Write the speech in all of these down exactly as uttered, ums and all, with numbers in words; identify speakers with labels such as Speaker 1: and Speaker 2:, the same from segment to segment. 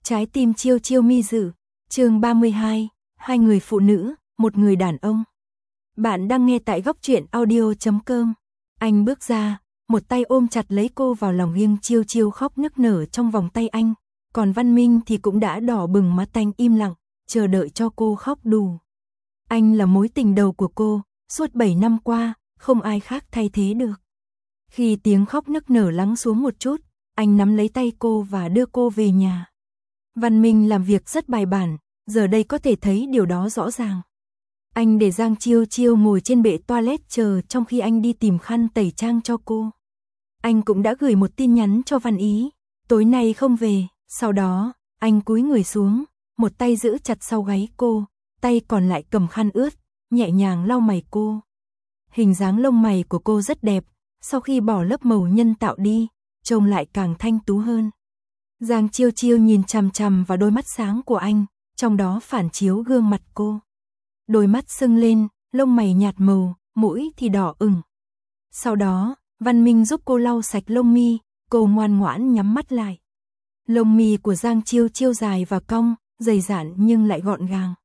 Speaker 1: Trái tim Chiêu Chiêu mi dự, chương ba mươi hai, hai người phụ nữ, một người đàn ông. Bạn đang nghe tại góc truyện audio chấm com. Anh bước ra, một tay ôm chặt lấy cô vào lòng riêng. Chiêu Chiêu khóc nức nở trong vòng tay anh, còn Văn Minh thì cũng đã đỏ bừng mắt, anh im lặng, chờ đợi cho cô khóc đủ. Anh là mối tình đầu của cô, suốt bảy năm qua, không ai khác thay thế được. Khi tiếng khóc nức nở lắng xuống một chút, anh nắm lấy tay cô và đưa cô về nhà. Văn Minh làm việc rất bài bản, giờ đây có thể thấy điều đó rõ ràng. Anh để Giang Chiêu Chiêu ngồi trên bệ toilet chờ trong khi anh đi tìm khăn tẩy trang cho cô. Anh cũng đã gửi một tin nhắn cho Văn Ý, tối nay không về. Sau đó, anh cúi người xuống, một tay giữ chặt sau gáy cô, tay còn lại cầm khăn ướt, nhẹ nhàng lau mày cô. Hình dáng lông mày của cô rất đẹp, sau khi bỏ lớp màu nhân tạo đi, trông lại càng thanh tú hơn. Giang Chiêu Chiêu nhìn chằm chằm vào đôi mắt sáng của anh, trong đó phản chiếu gương mặt cô. Đôi mắt sưng lên, lông mày nhạt màu, mũi thì đỏ ửng. Sau đó, Văn Minh giúp cô lau sạch lông mi, cô ngoan ngoãn nhắm mắt lại. Lông mi của Giang Chiêu Chiêu dài và cong, dày dặn nhưng lại gọn gàng.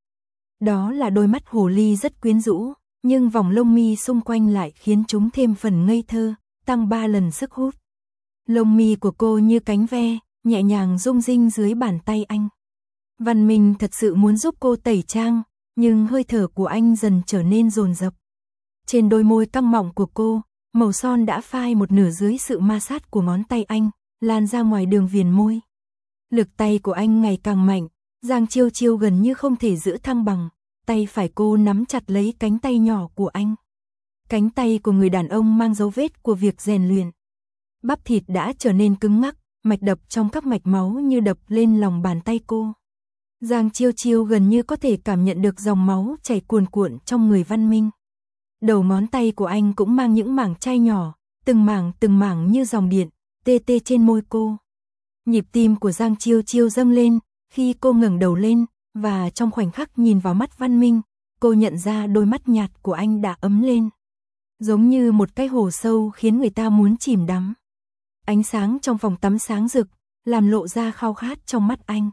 Speaker 1: Đó là đôi mắt hồ ly rất quyến rũ, nhưng vòng lông mi xung quanh lại khiến chúng thêm phần ngây thơ, tăng ba lần sức hút. Lông mi của cô như cánh ve, nhẹ nhàng rung rinh dưới bàn tay anh. Văn Minh thật sự muốn giúp cô tẩy trang, nhưng hơi thở của anh dần trở nên dồn dập. Trên đôi môi căng mọng của cô, màu son đã phai một nửa dưới sự ma sát của ngón tay anh, lan ra ngoài đường viền môi. Lực tay của anh ngày càng mạnh, Giang Chiêu Chiêu gần như không thể giữ thăng bằng, tay phải cô nắm chặt lấy cánh tay nhỏ của anh. Cánh tay của người đàn ông mang dấu vết của việc rèn luyện. Bắp thịt đã trở nên cứng ngắc, mạch đập trong các mạch máu như đập lên lòng bàn tay cô. Giang Chiêu Chiêu gần như có thể cảm nhận được dòng máu chảy cuồn cuộn trong người Văn Minh. Đầu ngón tay của anh cũng mang những mảng chai nhỏ, từng mảng từng mảng như dòng điện, tê tê trên môi cô. Nhịp tim của Giang Chiêu Chiêu dâng lên, khi cô ngẩng đầu lên, và trong khoảnh khắc nhìn vào mắt Văn Minh, cô nhận ra đôi mắt nhạt của anh đã ấm lên. Giống như một cái hồ sâu khiến người ta muốn chìm đắm. Ánh sáng trong phòng tắm sáng rực, làm lộ ra khao khát trong mắt anh.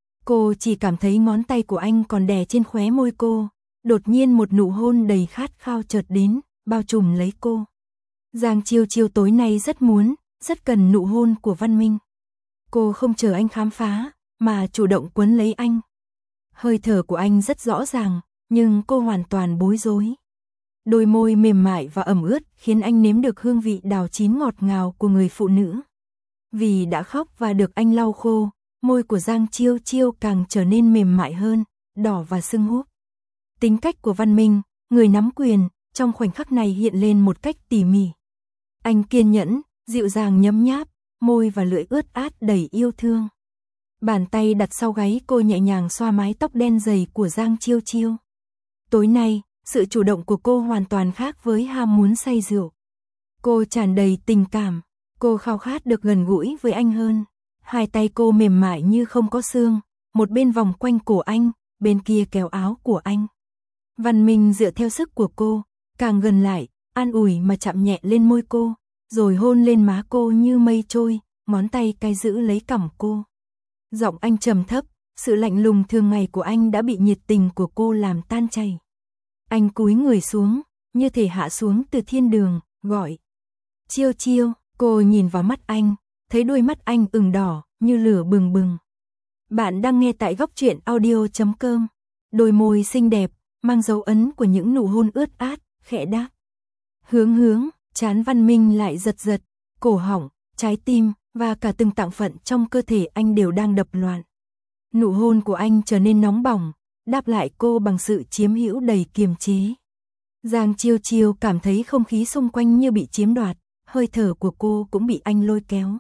Speaker 1: Cô chỉ cảm thấy ngón tay của anh còn đè trên khóe môi cô, đột nhiên một nụ hôn đầy khát khao chợt đến, bao trùm lấy cô. Giang Chiêu Chiêu tối nay rất muốn, rất cần nụ hôn của Văn Minh. Cô không chờ anh khám phá, mà chủ động quấn lấy anh. Hơi thở của anh rất rõ ràng, nhưng cô hoàn toàn bối rối. Đôi môi mềm mại và ẩm ướt khiến anh nếm được hương vị đào chín ngọt ngào của người phụ nữ. Vì đã khóc và được anh lau khô, môi của Giang Chiêu Chiêu càng trở nên mềm mại hơn, đỏ và sưng húp. Tính cách của Văn Minh, người nắm quyền, trong khoảnh khắc này hiện lên một cách tỉ mỉ. Anh kiên nhẫn, dịu dàng nhấm nháp, môi và lưỡi ướt át đầy yêu thương. Bàn tay đặt sau gáy cô nhẹ nhàng xoa mái tóc đen dày của Giang Chiêu Chiêu. Tối nay, sự chủ động của cô hoàn toàn khác với ham muốn say rượu. Cô tràn đầy tình cảm, cô khao khát được gần gũi với anh hơn. Hai tay cô mềm mại như không có xương, một bên vòng quanh cổ anh, bên kia kéo áo của anh. Văn Minh dựa theo sức của cô, càng gần lại, an ủi mà chạm nhẹ lên môi cô, rồi hôn lên má cô như mây trôi, ngón tay cai giữ lấy cằm cô. Giọng anh trầm thấp, sự lạnh lùng thường ngày của anh đã bị nhiệt tình của cô làm tan chảy. Anh cúi người xuống, như thể hạ xuống từ thiên đường, gọi. Chiêu Chiêu, cô nhìn vào mắt anh, thấy đôi mắt anh ửng đỏ, như lửa bừng bừng. Bạn đang nghe tại góc truyện audio chấm com. Đôi môi xinh đẹp, mang dấu ấn của những nụ hôn ướt át, khẽ đáp. Hướng hướng, trán Văn Minh lại giật giật, cổ họng, trái tim, và cả từng tạng phận trong cơ thể anh đều đang đập loạn. Nụ hôn của anh trở nên nóng bỏng, đáp lại cô bằng sự chiếm hữu đầy kiềm chế. Giang Chiêu Chiêu cảm thấy không khí xung quanh như bị chiếm đoạt, hơi thở của cô cũng bị anh lôi kéo.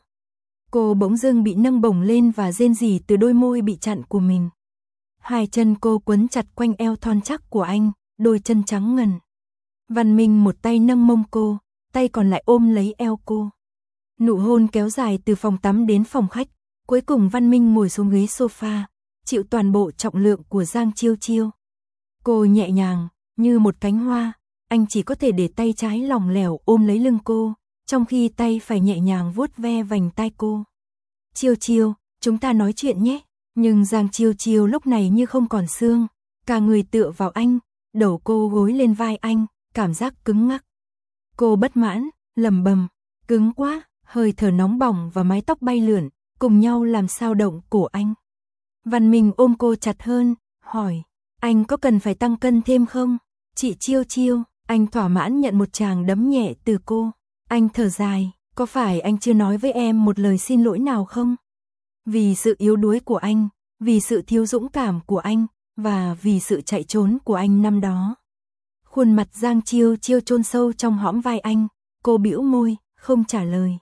Speaker 1: Cô bỗng dưng bị nâng bổng lên và rên rỉ từ đôi môi bị chặn của mình. Hai chân cô quấn chặt quanh eo thon chắc của anh, đôi chân trắng ngần. Văn Minh một tay nâng mông cô, tay còn lại ôm lấy eo cô. Nụ hôn kéo dài từ phòng tắm đến phòng khách, cuối cùng Văn Minh ngồi xuống ghế sofa, chịu toàn bộ trọng lượng của Giang Chiêu Chiêu. Cô nhẹ nhàng, như một cánh hoa, anh chỉ có thể để tay trái lỏng lẻo ôm lấy lưng cô, trong khi tay phải nhẹ nhàng vuốt ve vành tai cô. Chiêu Chiêu, chúng ta nói chuyện nhé. Nhưng Giang Chiêu Chiêu lúc này như không còn xương, cả người tựa vào anh, đầu cô gối lên vai anh, cảm giác cứng ngắc. Cô bất mãn, lẩm bẩm, cứng quá, hơi thở nóng bỏng và mái tóc bay lượn, cùng nhau làm sao động cổ anh. Văn Minh ôm cô chặt hơn, hỏi, anh có cần phải tăng cân thêm không? Chị Chiêu Chiêu, anh thỏa mãn nhận một tràng đấm nhẹ từ cô. Anh thở dài, có phải anh chưa nói với em một lời xin lỗi nào không? Vì sự yếu đuối của anh, vì sự thiếu dũng cảm của anh, và vì sự chạy trốn của anh năm đó. Khuôn mặt Giang Chiêu Chiêu chôn sâu trong hõm vai anh, cô bĩu môi, không trả lời.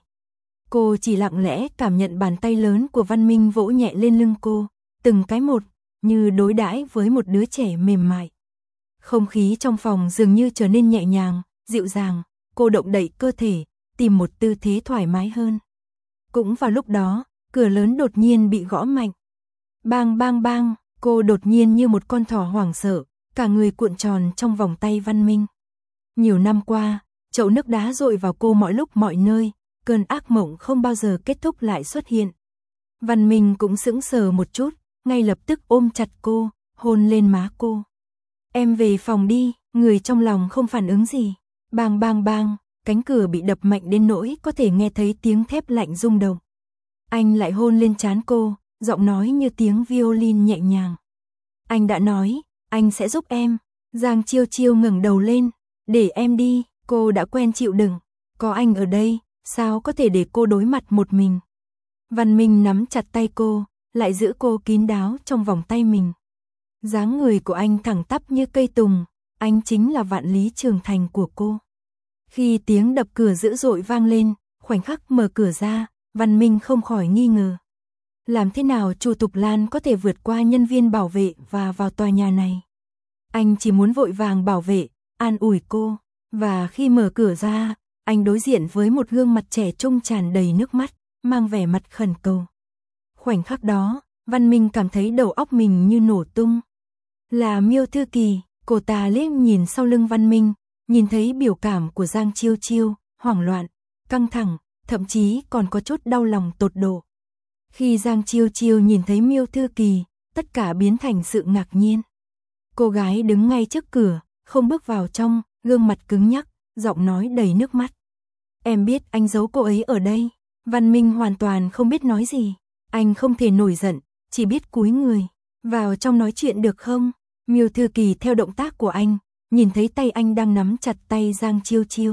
Speaker 1: Cô chỉ lặng lẽ cảm nhận bàn tay lớn của Văn Minh vỗ nhẹ lên lưng cô, từng cái một, như đối đãi với một đứa trẻ mềm mại. Không khí trong phòng dường như trở nên nhẹ nhàng, dịu dàng, cô động đậy cơ thể, tìm một tư thế thoải mái hơn. Cũng vào lúc đó, cửa lớn đột nhiên bị gõ mạnh. Bang bang bang, cô đột nhiên như một con thỏ hoảng sợ, cả người cuộn tròn trong vòng tay Văn Minh. Nhiều năm qua, chậu nước đá dội vào cô mọi lúc mọi nơi, cơn ác mộng không bao giờ kết thúc lại xuất hiện. Văn Minh cũng sững sờ một chút, ngay lập tức ôm chặt cô, hôn lên má cô. Em về phòng đi, người trong lòng không phản ứng gì. Bang bang bang, cánh cửa bị đập mạnh đến nỗi có thể nghe thấy tiếng thép lạnh rung động. Anh lại hôn lên trán cô, giọng nói như tiếng violin nhẹ nhàng. Anh đã nói, anh sẽ giúp em. Giang Chiêu Chiêu ngẩng đầu lên, để em đi, cô đã quen chịu đựng. Có anh ở đây, sao có thể để cô đối mặt một mình. Văn Minh nắm chặt tay cô, lại giữ cô kín đáo trong vòng tay mình. Dáng người của anh thẳng tắp như cây tùng, anh chính là vạn lý trường thành của cô. Khi tiếng đập cửa dữ dội vang lên, khoảnh khắc mở cửa ra, Văn Minh không khỏi nghi ngờ. Làm thế nào Chu Tục Lan có thể vượt qua nhân viên bảo vệ và vào tòa nhà này? Anh chỉ muốn vội vàng bảo vệ, an ủi cô, và khi mở cửa ra, anh đối diện với một gương mặt trẻ trung tràn đầy nước mắt, mang vẻ mặt khẩn cầu. Khoảnh khắc đó, Văn Minh cảm thấy đầu óc mình như nổ tung. Là Miêu Thư Kỳ, cô ta liếc nhìn sau lưng Văn Minh, nhìn thấy biểu cảm của Giang Chiêu Chiêu, hoảng loạn, căng thẳng, thậm chí còn có chút đau lòng tột độ. Khi Giang Chiêu Chiêu nhìn thấy Miêu Thư Kỳ, tất cả biến thành sự ngạc nhiên. Cô gái đứng ngay trước cửa, không bước vào trong, gương mặt cứng nhắc, giọng nói đầy nước mắt. Em biết anh giấu cô ấy ở đây. Văn Minh hoàn toàn không biết nói gì. Anh không thể nổi giận, chỉ biết cúi người. Vào trong nói chuyện được không? Miêu Thư Kỳ theo động tác của anh, nhìn thấy tay anh đang nắm chặt tay Giang Chiêu Chiêu.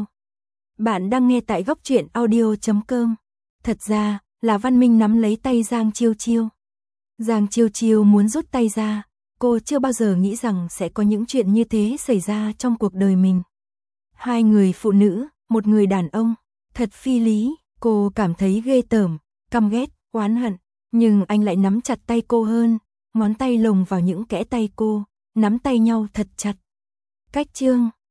Speaker 1: Bạn đang nghe tại góc truyện audio chấm com. Thật ra, là Văn Minh nắm lấy tay Giang Chiêu Chiêu. Giang Chiêu Chiêu muốn rút tay ra, cô chưa bao giờ nghĩ rằng sẽ có những chuyện như thế xảy ra trong cuộc đời mình. Hai người phụ nữ, một người đàn ông, thật phi lý, cô cảm thấy ghê tởm, căm ghét, oán hận, nhưng anh lại nắm chặt tay cô hơn, ngón tay lồng vào những kẽ tay cô, nắm tay nhau thật chặt. Cách chương